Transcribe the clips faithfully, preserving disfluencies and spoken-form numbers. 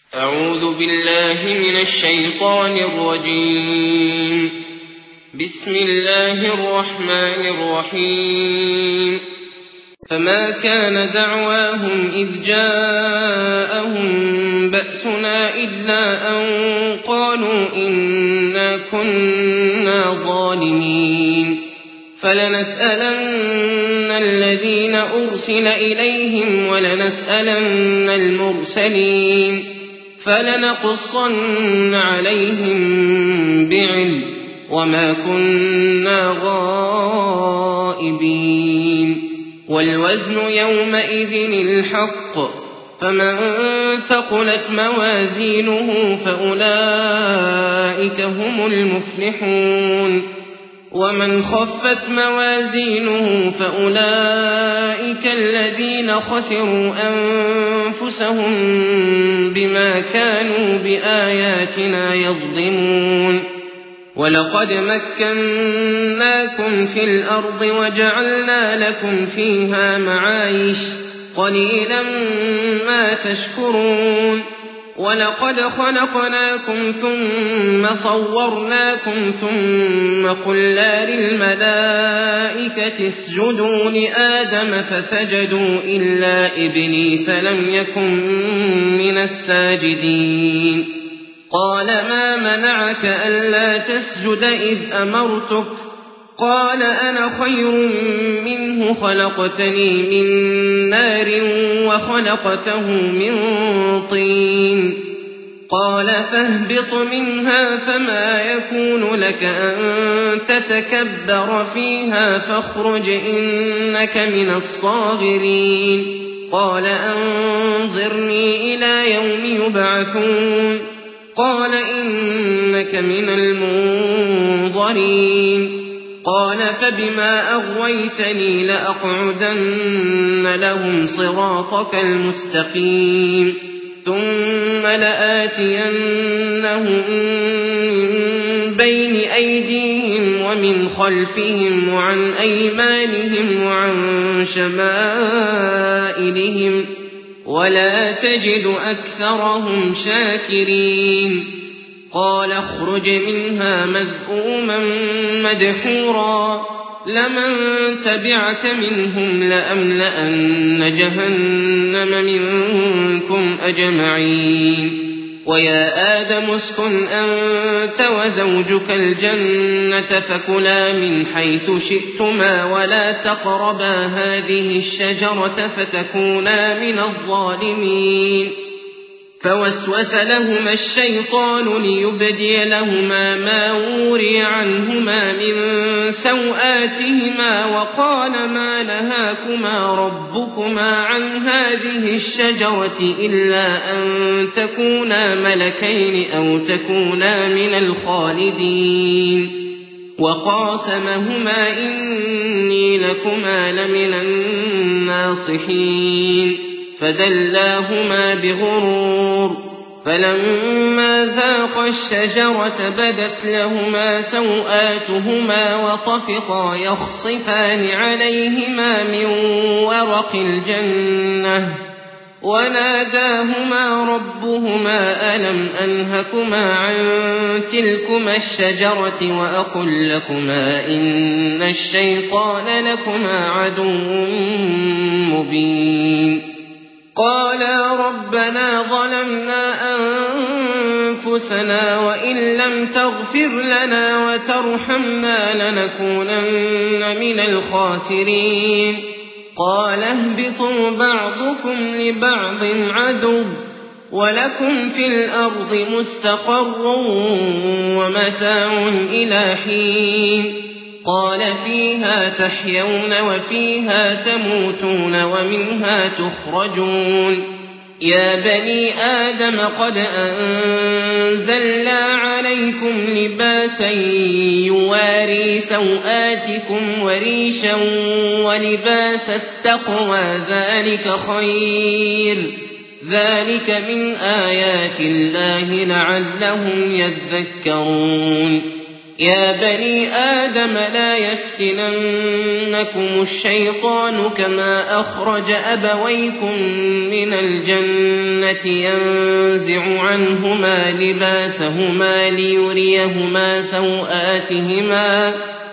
أعوذ بالله من الشيطان الرجيم. بسم الله الرحمن الرحيم. فما كان دعواهم إذ جاءهم بأسنا إلا أن قالوا إنا كنا ظالمين. فلنسألن الذين أرسل إليهم ولنسألن المرسلين فلنقصن عليهم بعلم وما كنا غائبين. والوزن يومئذ الحق فمن ثقلت موازينه فأولئك هم المفلحون ومن خفت موازينه فأولئك الذين خسروا أنفسهم بما كانوا بآياتنا يظلمون. ولقد مكناكم في الأرض وجعلنا لكم فيها معايش قليلا ما تشكرون. ولقد خلقناكم ثم صورناكم ثم قلنا للملائكة اسجدوا لآدم فسجدوا إلا إبليس لم يكن من الساجدين. قال ما منعك ألا تسجد إذ أمرتك؟ قال أنا خير منه خلقتني من نار وخلقته من طين. قال فاهبط منها فما يكون لك أن تتكبر فيها فاخرج إنك من الصاغرين. قال أنظرني إلى يوم يبعثون. قال إنك من المنظرين. قال فبما أغويتني لأقعدن لهم صراطك المستقيم ثم لآتينهم من بين أيديهم ومن خلفهم وعن أيمانهم وعن شمائلهم ولا تجد أكثرهم شاكرين. قال اخرج منها مذءوما مدحورا لمن تبعك منهم لأملأن جهنم منكم أجمعين. ويا آدم اسكن أنت وزوجك الجنة فكلا من حيث شئتما ولا تقربا هذه الشجرة فتكونا من الظالمين. فوسوس لهما الشيطان ليبدي لهما ما وري عنهما من سوآتهما وقال ما نهاكما ربكما عن هذه الشجرة إلا أن تكونا ملكين أو تكونا من الخالدين. وقاسمهما إني لكما لمن الناصحين. فدلاهما بغرور فلما ذاقا الشجرة بدت لهما سوآتهما وطفقا يخصفان عليهما من ورق الجنة وناداهما ربهما ألم أنهكما عن تلكما الشجرة وأقل لكما إن الشيطان لكما عدو مبين. قالا ربنا ظلمنا أنفسنا وإن لم تغفر لنا وترحمنا لنكونن من الخاسرين. قال اهبطوا بعضكم لبعض عدو ولكم في الأرض مستقر ومتاع إلى حين. قال فيها تحيون وفيها تموتون ومنها تخرجون. يا بني آدم قد أنزلنا عليكم لباسا يواري سوآتكم وريشا ولباس التقوى ذلك خير. ذلك من آيات الله لعلهم يذكرون. يا بني آدم لا يفتننكم الشيطان كما أخرج أبويكم من الجنة ينزع عنهما لباسهما ليريهما سوآتهما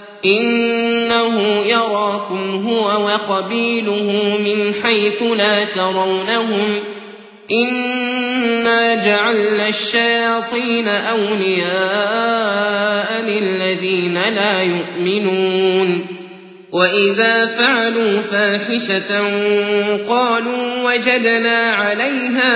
إنه يراكم هو وقبيله من حيث لا ترونهم إنا جعلنا الشياطين أولياء للذين لا يؤمنون وإذا فعلوا فاحشة قالوا وجدنا عليها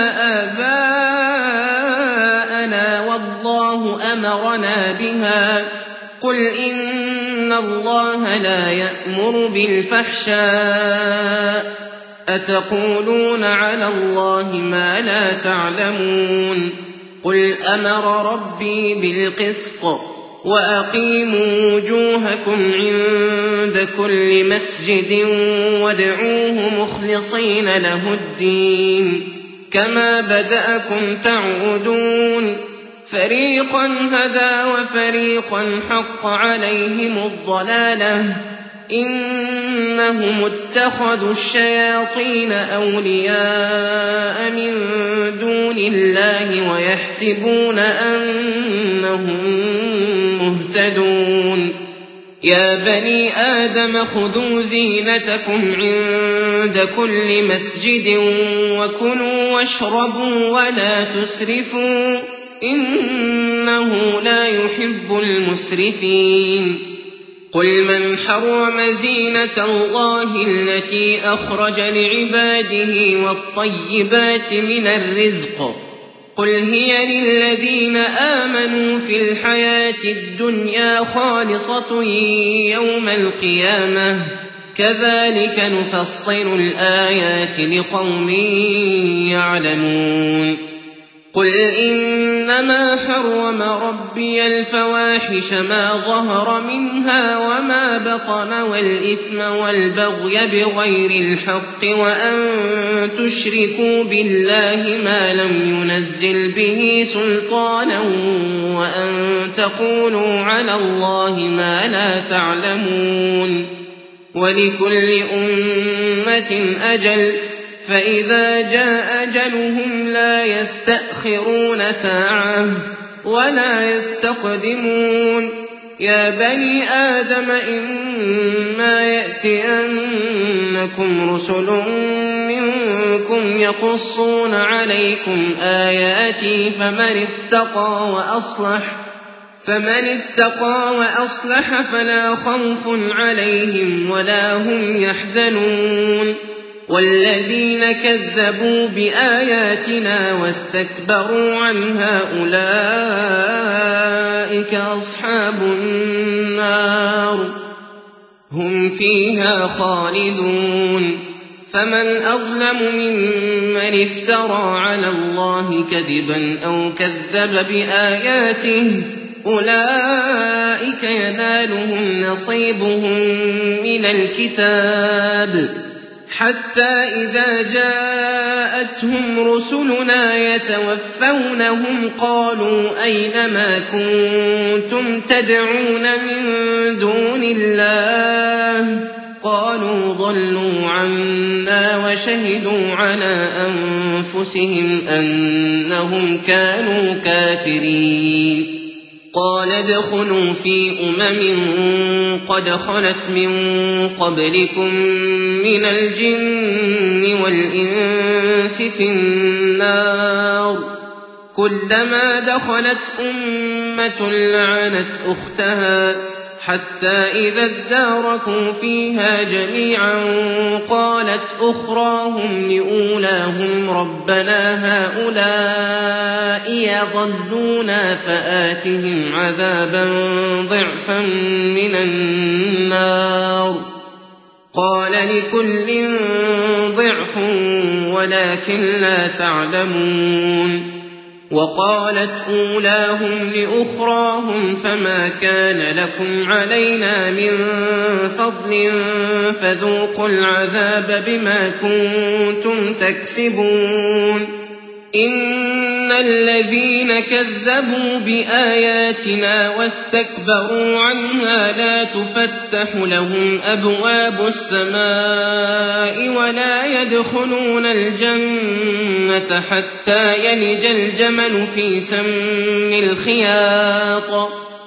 آباءنا والله أمرنا بها قل إن الله لا يأمر بالفحشاء أتقولون على الله ما لا تعلمون قل أمر ربي بالقسط وأقيموا وجوهكم عند كل مسجد وادعوه مخلصين له الدين كما بدأكم تعودون فريقا هدى وفريقا حق عليهم الضلالة إنهم اتخذوا الشياطين أولياء من دون الله ويحسبون أنهم مهتدون يا بني آدم خذوا زينتكم عند كل مسجد وكلوا واشربوا ولا تسرفوا إنه لا يحب المسرفين قل من حرم زينة الله التي أخرج لعباده والطيبات من الرزق قل هي للذين آمنوا في الحياة الدنيا خالصة يوم القيامة كذلك نفصل الآيات لقوم يعلمون قل إنما حرم ربي الفواحش ما ظهر منها وما بطن والإثم والبغي بغير الحق وأن تشركوا بالله ما لم ينزل به سلطانا وأن تقولوا على الله ما لا تعلمون ولكل أمة أجل فإذا جاء أجلهم لا يستأخرون ساعة ولا يستقدمون يا بني آدم إما يأتينكم رسل منكم يقصون عليكم آياتي فمن اتقى وأصلح فمن اتقى وأصلح فلا خوف عليهم ولا هم يحزنون والذين كذبوا بآياتنا واستكبروا عنها أولئك أصحاب النار هم فيها خالدون فمن أظلم ممن افترى على الله كذبا أو كذب بآياته أولئك ينالهم نصيبهم من الكتاب حتى إذا جاءتهم رسلنا يتوفونهم قالوا أين ما كنتم تدعون من دون الله قالوا ضلوا عنا وشهدوا على أنفسهم أنهم كانوا كافرين قال ادخلوا في أمم قد خلت من قبلكم من الجن والإنس في النار كلما دخلت أمة لعنت أختها حتى إذا اداركوا فيها جميعا قالت أخراهم لأولاهم ربنا هؤلاء يضلونا فآتهم عذابا ضعفا من النار قال لكل ضعف ولكن لا تعلمون وقالت أولاهم لأخراهم فما كان لكم علينا من فضل فذوقوا العذاب بما كنتم تكسبون إن الذين كذبوا بآياتنا واستكبروا عنها لا تفتح لهم أبواب السماء ولا يدخلون الجنة حتى يلج الجمل في سم الخياط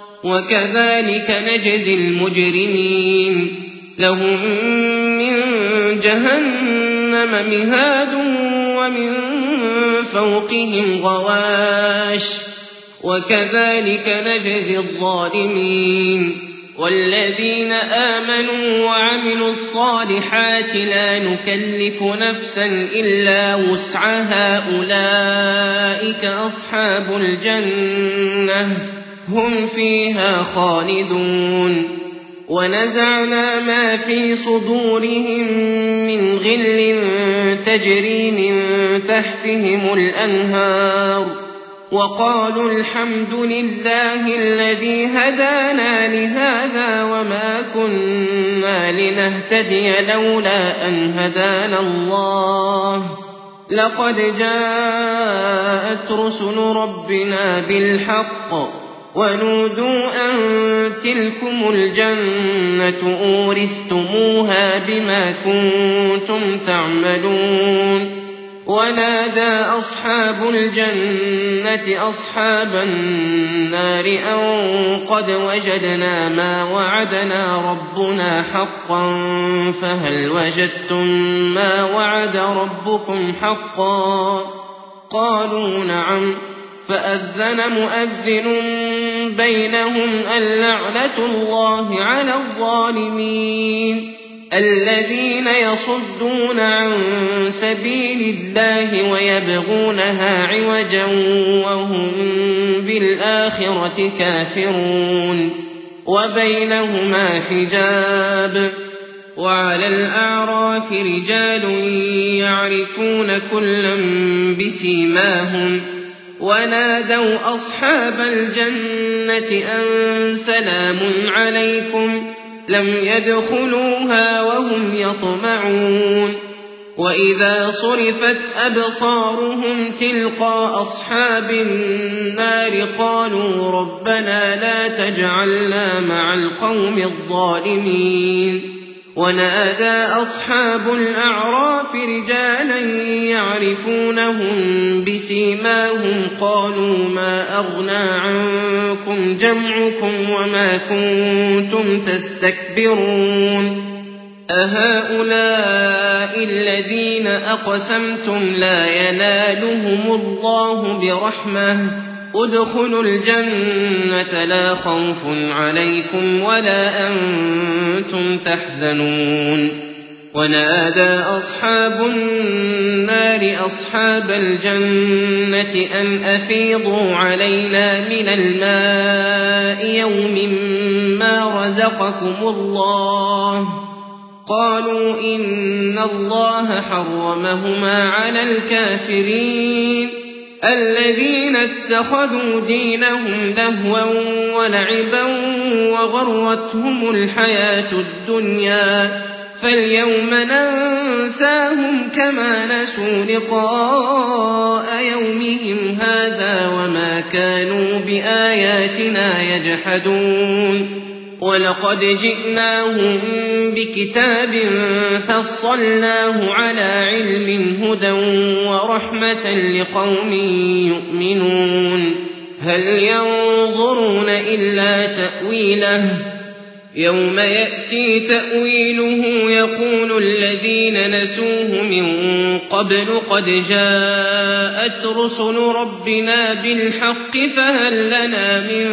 وكذلك نجزي المجرمين لهم من جهنم مهاد ومن فوقهم غواش وكذلك نجزي الظالمين والذين آمنوا وعملوا الصالحات لا نكلف نفسا إلا وسعها أولئك أصحاب الجنة هم فيها خالدون ونزعنا ما في صدورهم من غل تجري من تحتهم الأنهار وقالوا الحمد لله الذي هدانا لهذا وما كنا لنهتدي لولا أن هدانا الله لقد جاءت رسل ربنا بالحق ونودوا أن تلكم الجنة أورثتموها بما كنتم تعملون ونادى أصحاب الجنة أصحاب النار أن قد وجدنا ما وعدنا ربنا حقا فهل وجدتم ما وعد ربكم حقا قالوا نعم فأذن مؤذن بينهم اللعنة الله على الظالمين الذين يصدون عن سبيل الله ويبغونها عوجا وهم بالآخرة كافرون وبينهما حجاب وعلى الأعراف رجال يعرفون كلا بسيماهم ونادوا أصحاب الجنة أن سلام عليكم لم يدخلوها وهم يطمعون وإذا صرفت أبصارهم تلقى أصحاب النار قالوا ربنا لا تجعلنا مع القوم الظالمين ونادى أصحاب الأعراف رجالا يعرفونهم بسيماهم قالوا ما أغنى عنكم جمعكم وما كنتم تستكبرون أهؤلاء الذين أقسمتم لا ينالهم الله برحمة ادخلوا الجنة لا خوف عليكم ولا أنتم تحزنون ونادى أصحاب النار أصحاب الجنة أن أفيضوا علينا من الماء يوم ما رزقكم الله قالوا إن الله حرمهما على الكافرين الذين اتخذوا دينهم لهوا ولعبا وغرتهم الحياة الدنيا فاليوم ننساهم كما نسوا لقاء يومهم هذا وما كانوا بآياتنا يجحدون ولقد جئناهم بكتاب فصلناه على علم هدى ورحمة لقوم يؤمنون هل ينظرون إلا تأويله يوم يأتي تأويله يقول الذين نسوه من قبل قد جاءت رسل ربنا بالحق فهل لنا من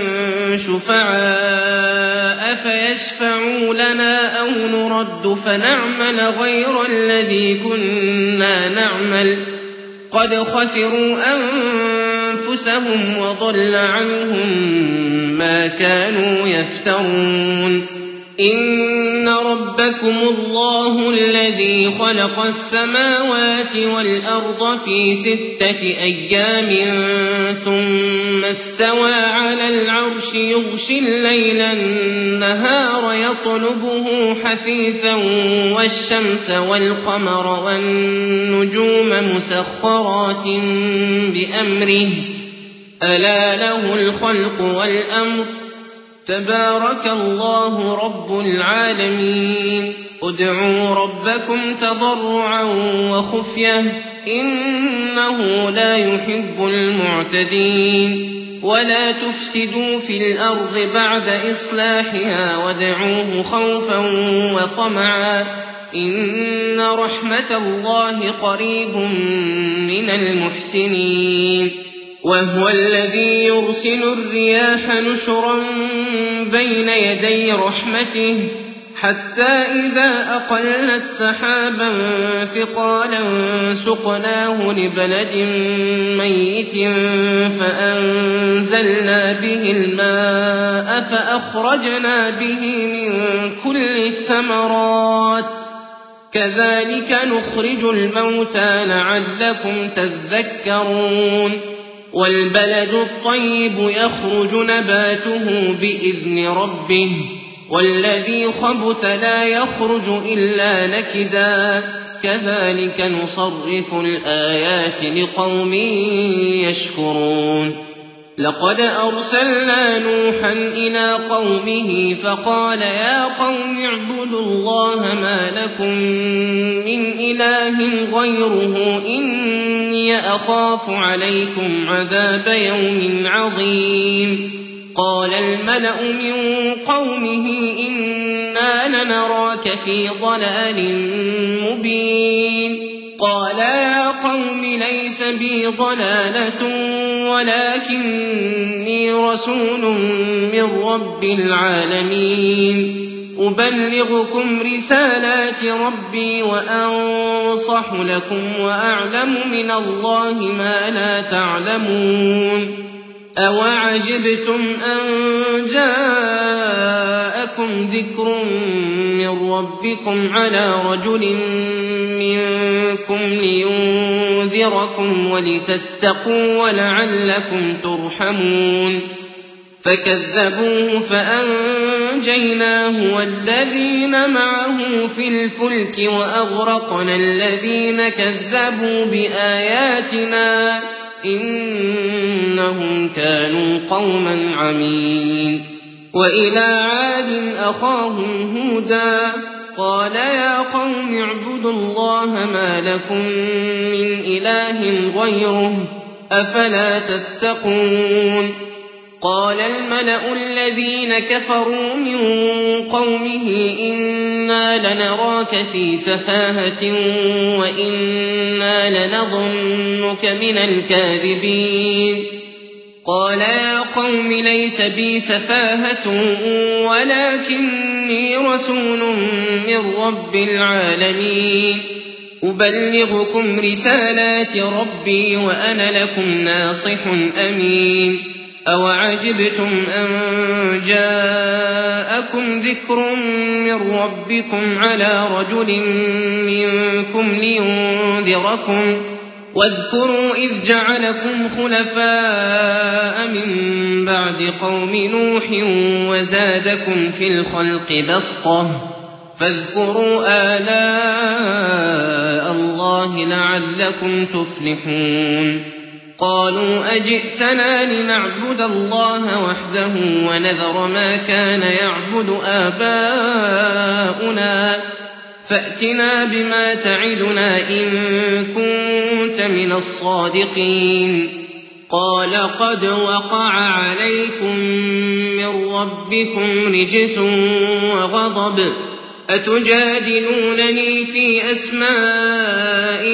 شفعاء فيشفعوا لنا أو نرد فنعمل غير الذي كنا نعمل قد خسروا أنفسهم وضل عنهم ما كانوا يفترون إن ربكم الله الذي خلق السماوات والأرض في ستة أيام ثم استوى على العرش يغشي الليل النهار يطلبه حثيثا والشمس والقمر والنجوم مسخرات بأمره ألا له الخلق والأمر تبارك الله رب العالمين ادعوا ربكم تضرعا وخفية إنه لا يحب المعتدين ولا تفسدوا في الأرض بعد إصلاحها وادعوه خوفا وطمعا إن رحمة الله قريب من المحسنين وهو الذي يرسل الرياح نشرا بين يدي رحمته حتى إذا أقلت سحابا ثقالا سقناه لبلد ميت فأنزلنا به الماء فأخرجنا به من كل الثمرات كذلك نخرج الموتى لعلكم تذكرون والبلد الطيب يخرج نباته بإذن ربه والذي خبث لا يخرج إلا نكدا كذلك نصرف الآيات لقوم يشكرون لقد أرسلنا نوحا إلى قومه فقال يا قوم اعبدوا الله ما لكم من إله غيره إني أخاف عليكم عذاب يوم عظيم قال الملأ من قومه إنا لنراك في ضلال مبين قال يا قوم ليس بي ضلالة ولكني رسول من رب العالمين أبلغكم رسالات ربي وأنصح لكم وأعلم من الله ما لا تعلمون أوعجبتم أن جاءكم ذكر من ربكم على رجل منكم لينذركم ولتتقوا ولعلكم ترحمون فكذبوه فأنجيناه والذين معه في الفلك وأغرقنا الذين كذبوا بآياتنا إنهم كانوا قوما عمين وإلى عاد أخاهم هودا قال يا قوم اعبدوا الله ما لكم من إله غيره أفلا تتقون قال الملأ الذين كفروا من قومه إنا لنراك في سفاهة وإنا لنظنك من الكاذبين قال يا قوم ليس بي سفاهة ولكني رسول من رب العالمين أبلغكم رسالات ربي وأنا لكم ناصح أمين أوعجبتم أن جاءكم ذكر من ربكم على رجل منكم لينذركم واذكروا إذ جعلكم خلفاء من بعد قوم نوح وزادكم في الخلق بسطة فاذكروا آلاء الله لعلكم تفلحون قالوا أجئتنا لنعبد الله وحده ونذر ما كان يعبد آباؤنا فأتنا بما تعدنا إن كنت من الصادقين قال قد وقع عليكم من ربكم رجس وغضب أتجادلونني في أسماء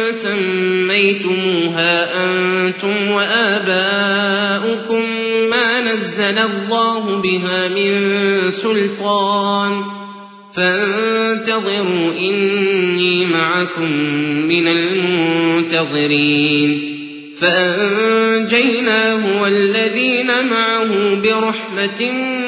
سميتموها أنتم وآباؤكم ما نزل الله بها من سلطان فانتظروا إني معكم من المنتظرين فأنجيناه والذين معه برحمة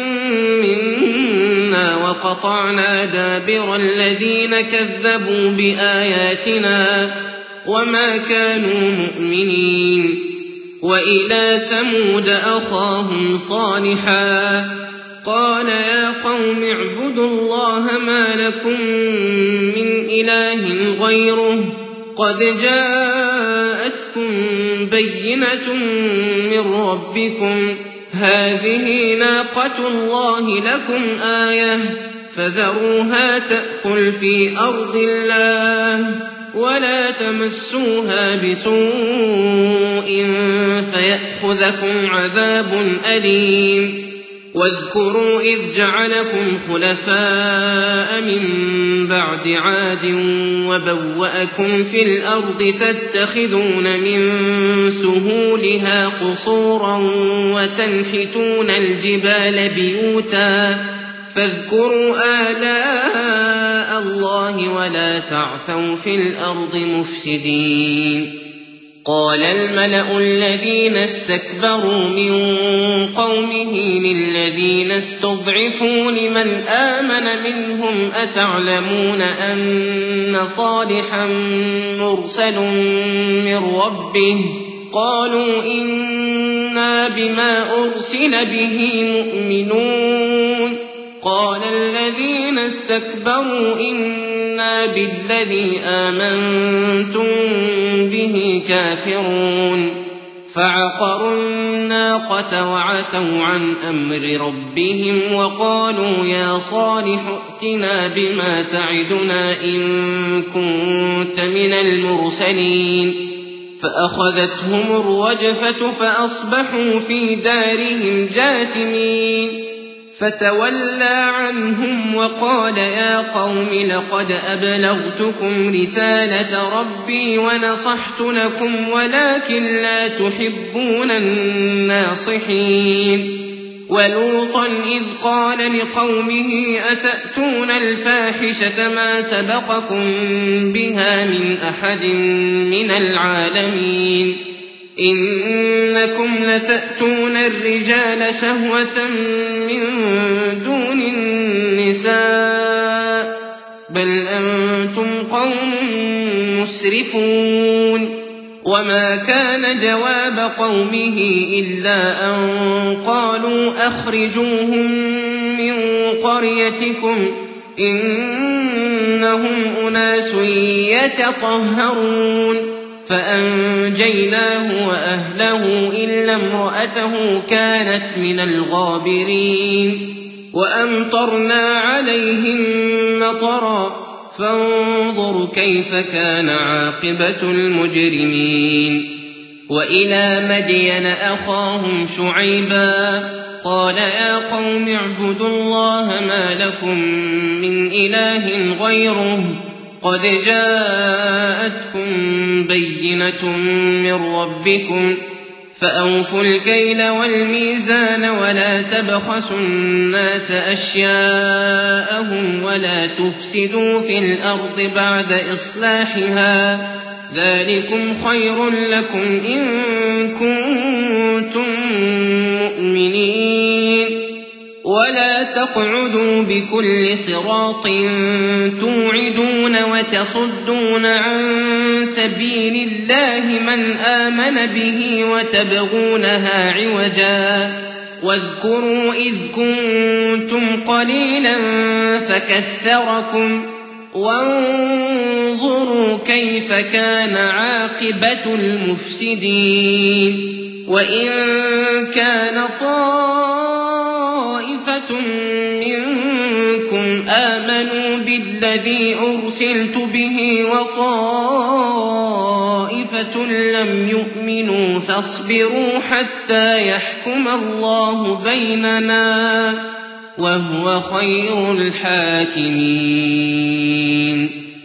منا وقطعنا دابر الذين كذبوا بآياتنا وما كانوا مؤمنين وإلى ثمود أخاهم صالحا قال يا قوم اعبدوا الله ما لكم من إله غيره قد جاءتكم بينة من ربكم هذه ناقة الله لكم آية فذروها تأكل في أرض الله ولا تمسوها بسوء فيأخذكم عذاب أليم واذكروا إذ جعلكم خلفاء من بعد عاد وبوأكم في الأرض تتخذون من سهولها قصورا وتنحتون الجبال بيوتا فاذكروا آلاء الله ولا تعثوا في الأرض مفسدين قال الملأ الذين استكبروا من قومه للذين استضعفوا لمن آمن منهم أتعلمون أن صالحا مرسل من ربه قالوا إنا بما أرسل به مؤمنون قال الذين استكبروا إنا بالذي آمنتم به كافرون فعقروا الناقة وعتوا عن أمر ربهم وقالوا يا صالح ائتنا بما تعدنا إن كنت من المرسلين فأخذتهم الرجفة فأصبحوا في دارهم جاثمين فتولى عنهم وقال يا قوم لقد أبلغتكم رسالة ربي ونصحت لكم ولكن لا تحبون الناصحين ولوطا إذ قال لقومه أتأتون الفاحشة ما سبقكم بها من أحد من العالمين إنكم لتأتون الرجال شهوة من دون النساء بل أنتم قوم مسرفون وما كان جواب قومه إلا أن قالوا أخرجوهم من قريتكم إنهم أناس يتطهرون فأنجيناه وأهله إلا امرأته كانت من الغابرين وأمطرنا عليهم مطرا فانظر كيف كان عاقبة المجرمين وإلى مدين أخاهم شعيبا قال يا قوم اعبدوا الله ما لكم من إله غيره قد جاءتكم بينة من ربكم فأوفوا الكيل والميزان ولا تبخسوا الناس أشياءهم ولا تفسدوا في الأرض بعد إصلاحها ذلكم خير لكم إن كنتم مؤمنين ولا تقعدوا بكل صراط توعدون وتصدون عن سبيل الله من آمن به وتبغونها عوجا واذكروا إذ كنتم قليلا فكثركم وانظروا كيف كان عاقبة المفسدين وإن كان طائفة منكم آمنوا بالذي أرسلت به وطائفة لم يؤمنوا فاصبروا حتى يحكم الله بيننا وهو خير الحاكمين